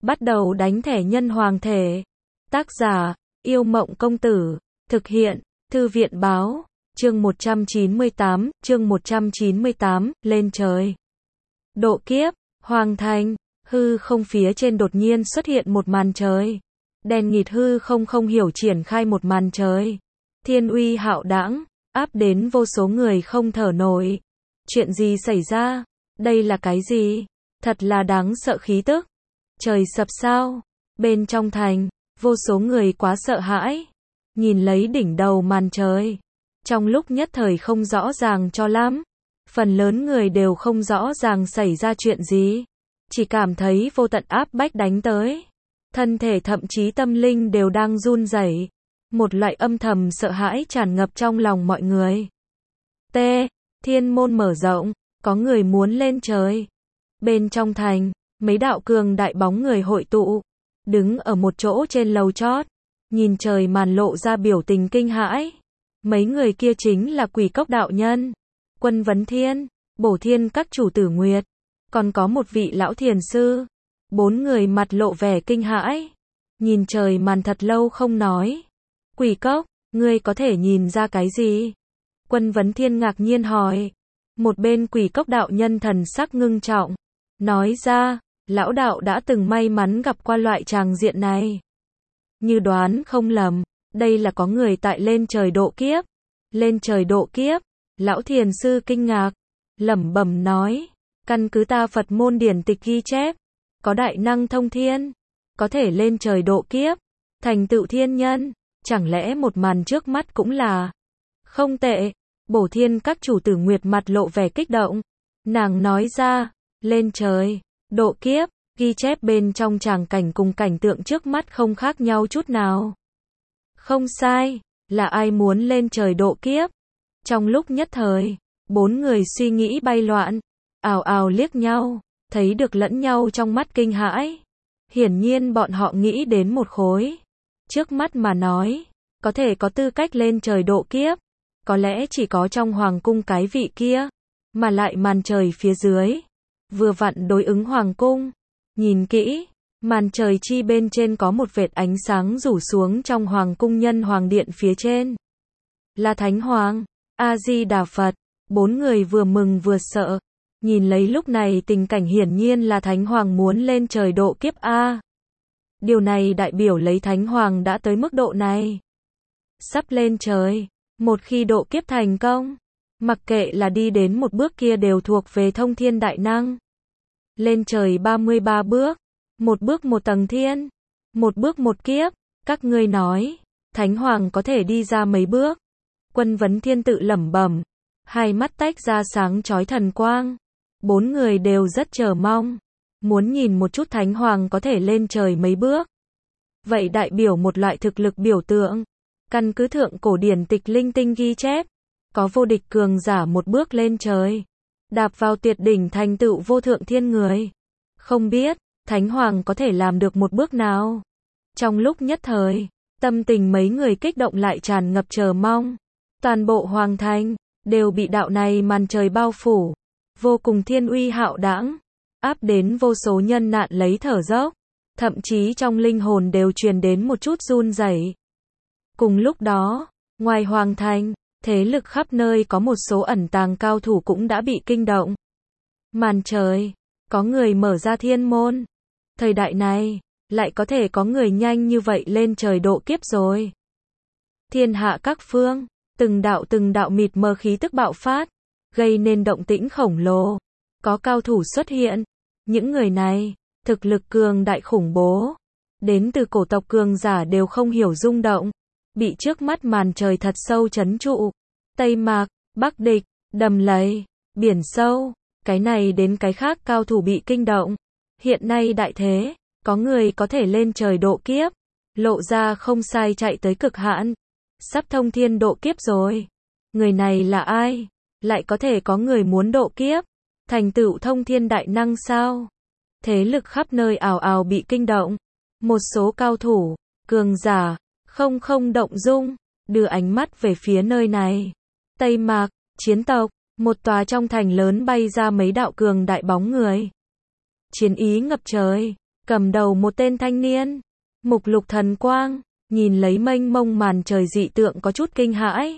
Bắt đầu đánh thẻ nhân hoàng thể. Tác giả, Yêu Mộng Công Tử. Thực hiện, Thư viện Báo. Chương 198, lên trời. Độ kiếp, hoàng thành, hư không phía trên đột nhiên xuất hiện một màn trời. Đèn nghịt hư không hiểu triển khai một màn trời. Thiên uy hạo đãng, áp đến vô số người không thở nổi. Chuyện gì xảy ra? Đây là cái gì? Thật là đáng sợ khí tức. Trời sập sao? Bên trong thành, vô số người quá sợ hãi. Nhìn lấy đỉnh đầu màn trời. Trong lúc nhất thời không rõ ràng cho lắm. Phần lớn người đều không rõ ràng xảy ra chuyện gì. Chỉ cảm thấy vô tận áp bách đánh tới. Thân thể thậm chí tâm linh đều đang run rẩy. Một loại âm thầm sợ hãi tràn ngập trong lòng mọi người. Thiên môn mở rộng, có người muốn lên trời. Bên trong thành, mấy đạo cường đại bóng người hội tụ, đứng ở một chỗ trên lầu chót, nhìn trời màn lộ ra biểu tình kinh hãi. Mấy người kia chính là Quỷ Cốc đạo nhân, Quân Vấn Thiên, Bổ Thiên các chủ Tử Nguyệt, còn có một vị lão thiền sư. Bốn người mặt lộ vẻ kinh hãi, nhìn trời màn thật lâu không nói. Quỷ Cốc, ngươi có thể nhìn ra cái gì? Quân Vấn Thiên ngạc nhiên hỏi. Một bên Quỷ Cốc đạo nhân thần sắc ngưng trọng, nói ra, lão đạo đã từng may mắn gặp qua loại tràng diện này. Như đoán không lầm, đây là có người tại lên trời độ kiếp. Lên trời độ kiếp, lão thiền sư kinh ngạc, lẩm bẩm nói, căn cứ ta Phật môn điển tịch ghi chép, có đại năng thông thiên, có thể lên trời độ kiếp, thành tựu thiên nhân, chẳng lẽ một màn trước mắt cũng là không tệ. Bổ Thiên các chủ Tử Nguyệt mặt lộ vẻ kích động, nàng nói ra, lên trời, độ kiếp, ghi chép bên trong tràng cảnh cùng cảnh tượng trước mắt không khác nhau chút nào. Không sai, là ai muốn lên trời độ kiếp? Trong lúc nhất thời, bốn người suy nghĩ bay loạn, ào ào liếc nhau, thấy được lẫn nhau trong mắt kinh hãi. Hiển nhiên bọn họ nghĩ đến một khối. Trước mắt mà nói, có thể có tư cách lên trời độ kiếp, có lẽ chỉ có trong hoàng cung cái vị kia, mà lại màn trời phía dưới, vừa vặn đối ứng hoàng cung. Nhìn kỹ, màn trời chi bên trên có một vệt ánh sáng rủ xuống trong hoàng cung nhân hoàng điện phía trên. Là Thánh Hoàng, A-di-đà Phật, bốn người vừa mừng vừa sợ, nhìn lấy lúc này tình cảnh hiển nhiên là Thánh Hoàng muốn lên trời độ kiếp A. Điều này đại biểu lấy Thánh Hoàng đã tới mức độ này. Sắp lên trời, một khi độ kiếp thành công, mặc kệ là đi đến một bước kia đều thuộc về thông thiên đại năng. Lên trời 33 bước, một bước một tầng thiên, một bước một kiếp, các ngươi nói, Thánh Hoàng có thể đi ra mấy bước? Quân Vấn Thiên tự lẩm bẩm, hai mắt tách ra sáng chói thần quang. Bốn người đều rất chờ mong, muốn nhìn một chút Thánh Hoàng có thể lên trời mấy bước. Vậy đại biểu một loại thực lực biểu tượng. Căn cứ thượng cổ điển tịch linh tinh ghi chép, có vô địch cường giả một bước lên trời, đạp vào tuyệt đỉnh thành tựu vô thượng thiên người. Không biết, Thánh Hoàng có thể làm được một bước nào? Trong lúc nhất thời, tâm tình mấy người kích động lại tràn ngập chờ mong. Toàn bộ hoàng thành, đều bị đạo này màn trời bao phủ, vô cùng thiên uy hạo đãng, áp đến vô số nhân nạn lấy thở dốc, thậm chí trong linh hồn đều truyền đến một chút run rẩy. Cùng lúc đó, ngoài hoàng thành, thế lực khắp nơi có một số ẩn tàng cao thủ cũng đã bị kinh động. Màn trời, có người mở ra thiên môn. Thời đại này, lại có thể có người nhanh như vậy lên trời độ kiếp rồi. Thiên hạ các phương, từng đạo mịt mờ khí tức bạo phát, gây nên động tĩnh khổng lồ. Có cao thủ xuất hiện. Những người này, thực lực cường đại khủng bố. Đến từ cổ tộc cường giả đều không hiểu rung động. Bị trước mắt màn trời thật sâu trấn trụ. Tây Mạc, Bắc Địch, Đầm Lầy, Biển Sâu, cái này đến cái khác cao thủ bị kinh động. Hiện nay đại thế, có người có thể lên trời độ kiếp, lộ ra không sai chạy tới cực hạn. Sắp thông thiên độ kiếp rồi. Người này là ai? Lại có thể có người muốn độ kiếp, thành tựu thông thiên đại năng sao? Thế lực khắp nơi ào ào bị kinh động. Một số cao thủ, cường giả, không động dung, đưa ánh mắt về phía nơi này. Tây Mạc, chiến tộc, một tòa trong thành lớn bay ra mấy đạo cường đại bóng người. Chiến ý ngập trời, cầm đầu một tên thanh niên, mục lục thần quang, nhìn lấy mênh mông màn trời dị tượng có chút kinh hãi.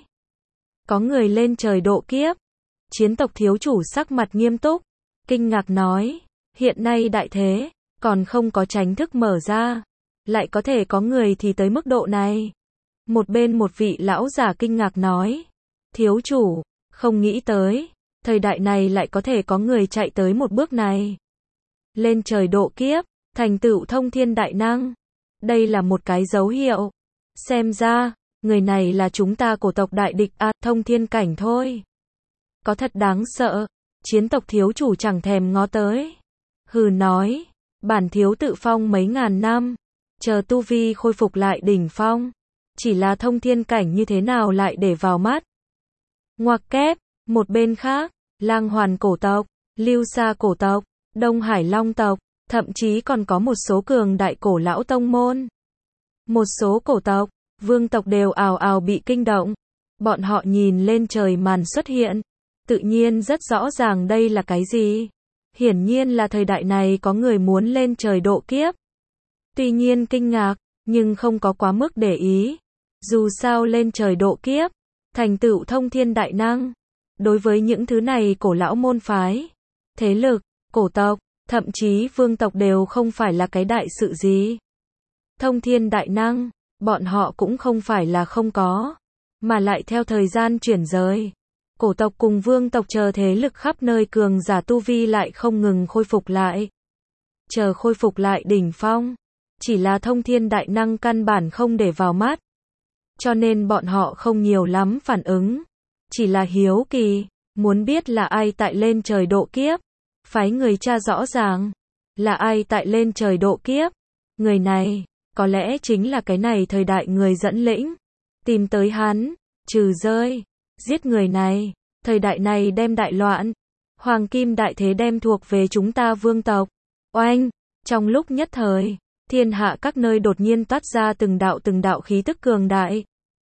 Có người lên trời độ kiếp. Chiến tộc thiếu chủ sắc mặt nghiêm túc, kinh ngạc nói, hiện nay đại thế, còn không có chánh thức mở ra, lại có thể có người thì tới mức độ này. Một bên một vị lão giả kinh ngạc nói, thiếu chủ, không nghĩ tới, thời đại này lại có thể có người chạy tới một bước này. Lên trời độ kiếp, thành tựu thông thiên đại năng. Đây là một cái dấu hiệu. Xem ra, người này là chúng ta cổ tộc đại địch thông thiên cảnh thôi. Có thật đáng sợ. Chiến tộc thiếu chủ chẳng thèm ngó tới. Hừ nói, bản thiếu tự phong mấy ngàn năm, chờ tu vi khôi phục lại đỉnh phong. Chỉ là thông thiên cảnh như thế nào lại để vào mắt. Ngoặc kép, một bên khác, Lang Hoàn cổ tộc, Lưu Sa cổ tộc, Đông Hải Long tộc, thậm chí còn có một số cường đại cổ lão tông môn. Một số cổ tộc, vương tộc đều ào ào bị kinh động. Bọn họ nhìn lên trời màn xuất hiện, tự nhiên rất rõ ràng đây là cái gì. Hiển nhiên là thời đại này có người muốn lên trời độ kiếp. Tuy nhiên kinh ngạc, nhưng không có quá mức để ý. Dù sao lên trời độ kiếp, thành tựu thông thiên đại năng. Đối với những thứ này cổ lão môn phái, thế lực, cổ tộc, thậm chí vương tộc đều không phải là cái đại sự gì. Thông thiên đại năng, bọn họ cũng không phải là không có, mà lại theo thời gian chuyển rời. Cổ tộc cùng vương tộc chờ thế lực khắp nơi cường giả tu vi lại không ngừng khôi phục lại. Chờ khôi phục lại đỉnh phong, chỉ là thông thiên đại năng căn bản không để vào mắt. Cho nên bọn họ không nhiều lắm phản ứng. Chỉ là hiếu kỳ, muốn biết là ai tại lên trời độ kiếp. Phái người tra rõ ràng, là ai tại lên trời độ kiếp. Người này, có lẽ chính là cái này thời đại người dẫn lĩnh. Tìm tới hắn, trừ rơi, giết người này, thời đại này đem đại loạn. Hoàng kim đại thế đem thuộc về chúng ta vương tộc. Oanh, trong lúc nhất thời, thiên hạ các nơi đột nhiên toát ra từng đạo khí tức cường đại.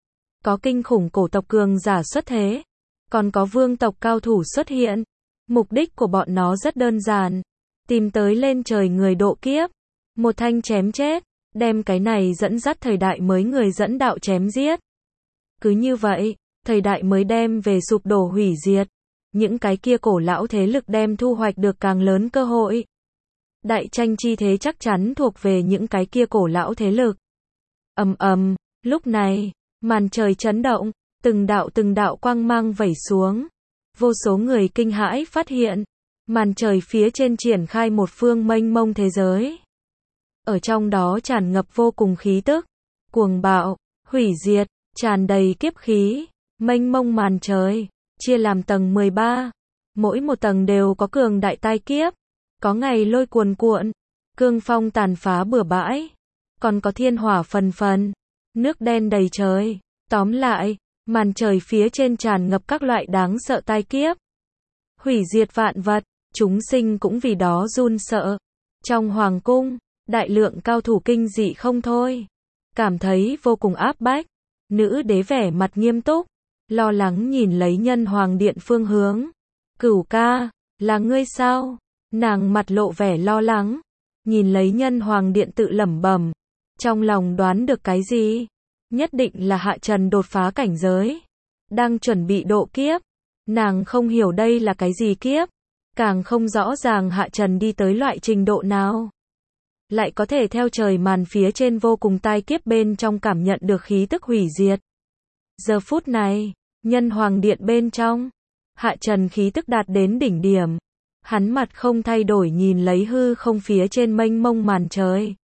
Có kinh khủng cổ tộc cường giả xuất thế, còn có vương tộc cao thủ xuất hiện. Mục đích của bọn nó rất đơn giản, tìm tới lên trời người độ kiếp, một thanh chém chết, đem cái này dẫn dắt thời đại mới người dẫn đạo chém giết. Cứ như vậy, thời đại mới đem về sụp đổ hủy diệt, những cái kia cổ lão thế lực đem thu hoạch được càng lớn cơ hội. Đại tranh chi thế chắc chắn thuộc về những cái kia cổ lão thế lực. Lúc này, màn trời chấn động, từng đạo quang mang vẩy xuống. Vô số người kinh hãi phát hiện, màn trời phía trên triển khai một phương mênh mông thế giới. Ở trong đó tràn ngập vô cùng khí tức, cuồng bạo, hủy diệt, tràn đầy kiếp khí, mênh mông màn trời, chia làm tầng 13. Mỗi một tầng đều có cường đại tai kiếp, có ngày lôi cuồn cuộn, cương phong tàn phá bừa bãi, còn có thiên hỏa phần phần, nước đen đầy trời. Tóm lại, màn trời phía trên tràn ngập các loại đáng sợ tai kiếp, hủy diệt vạn vật, chúng sinh cũng vì đó run sợ. Trong hoàng cung, đại lượng cao thủ kinh dị không thôi, cảm thấy vô cùng áp bách. Nữ đế vẻ mặt nghiêm túc, lo lắng nhìn lấy nhân hoàng điện phương hướng. Cửu ca, là ngươi sao? Nàng mặt lộ vẻ lo lắng, nhìn lấy nhân hoàng điện tự lẩm bẩm, trong lòng đoán được cái gì? Nhất định là Hạ Trần đột phá cảnh giới, đang chuẩn bị độ kiếp. Nàng không hiểu đây là cái gì kiếp, càng không rõ ràng Hạ Trần đi tới loại trình độ nào. Lại có thể theo trời màn phía trên vô cùng tai kiếp bên trong cảm nhận được khí tức hủy diệt. Giờ phút này, nhân hoàng điện bên trong, Hạ Trần khí tức đạt đến đỉnh điểm. Hắn mặt không thay đổi nhìn lấy hư không phía trên mênh mông màn trời.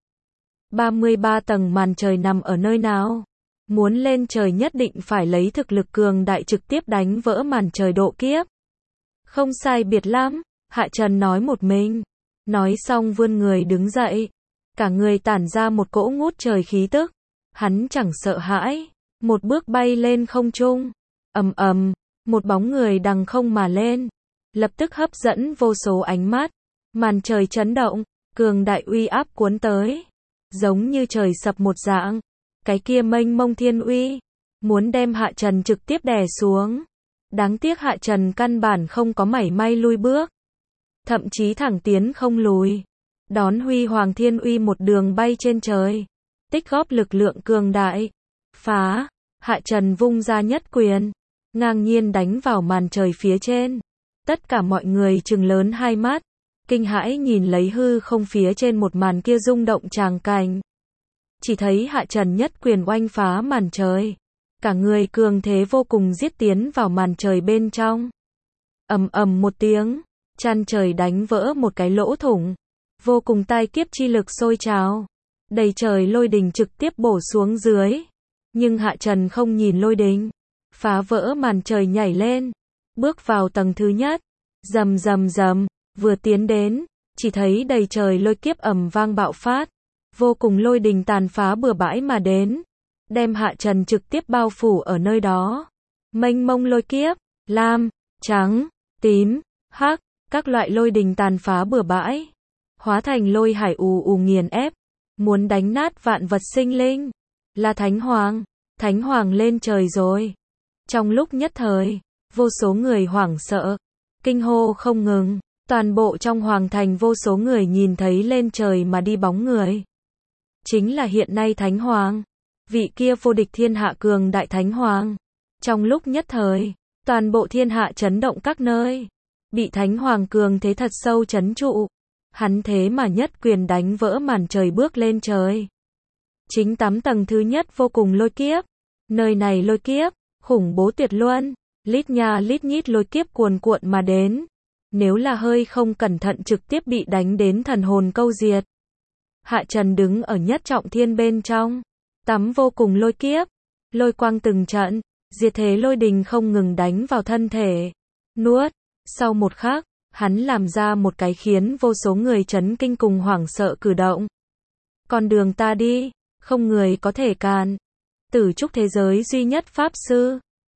33 tầng màn trời nằm ở nơi nào? Muốn lên trời nhất định phải lấy thực lực cường đại trực tiếp đánh vỡ màn trời độ kiếp. Không sai biệt lắm, Hạ Trần nói một mình. Nói xong vươn người đứng dậy. Cả người tản ra một cỗ ngút trời khí tức. Hắn chẳng sợ hãi. Một bước bay lên không trung. Một bóng người đằng không mà lên. Lập tức hấp dẫn vô số ánh mắt. Màn trời chấn động. Cường đại uy áp cuốn tới. Giống như trời sập một dạng. Cái kia mênh mông thiên uy, muốn đem Hạ Trần trực tiếp đè xuống. Đáng tiếc Hạ Trần căn bản không có mảy may lui bước, thậm chí thẳng tiến không lùi. đón huy hoàng thiên uy một đường bay trên trời, tích góp lực lượng cường đại, phá, Hạ Trần vung ra nhất quyền, ngang nhiên đánh vào màn trời phía trên. Tất cả mọi người trừng lớn hai mắt, kinh hãi nhìn lấy hư không phía trên một màn kia rung động tràng cảnh. Chỉ thấy Hạ Trần nhất quyền oanh phá màn trời, cả người cường thế vô cùng giết tiến vào màn trời bên trong. Ầm ầm một tiếng, chăn trời đánh vỡ một cái lỗ thủng, vô cùng tai kiếp chi lực sôi trào, đầy trời lôi đình trực tiếp bổ xuống dưới. Nhưng Hạ Trần không nhìn lôi đình, phá vỡ màn trời nhảy lên, bước vào tầng thứ nhất, rầm rầm rầm, vừa tiến đến, chỉ thấy đầy trời lôi kiếp ầm vang bạo phát, vô cùng lôi đình tàn phá bừa bãi mà đến, đem Hạ Trần trực tiếp bao phủ ở nơi đó. Mênh mông lôi kiếp, lam, trắng, tím, hắc, các loại lôi đình tàn phá bừa bãi, hóa thành lôi hải ù ù nghiền ép, muốn đánh nát vạn vật sinh linh. Là Thánh Hoàng lên trời rồi. Trong lúc nhất thời, vô số người hoảng sợ, kinh hô không ngừng, toàn bộ trong hoàng thành vô số người nhìn thấy lên trời mà đi bóng người. Chính là hiện nay Thánh Hoàng, vị kia vô địch thiên hạ cường đại Thánh Hoàng. Trong lúc nhất thời, toàn bộ thiên hạ chấn động các nơi, bị Thánh Hoàng cường thế thật sâu chấn trụ. Hắn thế mà nhất quyền đánh vỡ màn trời bước lên trời. Chính 8 tầng thứ nhất vô cùng lôi kiếp. Nơi này lôi kiếp, khủng bố tuyệt luân, lít nha lít nhít lôi kiếp cuồn cuộn mà đến. Nếu là hơi không cẩn thận trực tiếp bị đánh đến thần hồn câu diệt. Hạ Trần đứng ở nhất trọng thiên bên trong, tắm vô cùng lôi kiếp, lôi quang từng trận, diệt thế lôi đình không ngừng đánh vào thân thể. Nuốt, sau một khắc, hắn làm ra một cái khiến vô số người chấn kinh cùng hoảng sợ cử động. Con đường ta đi, không người có thể cản. Tử trúc thế giới duy nhất pháp sư,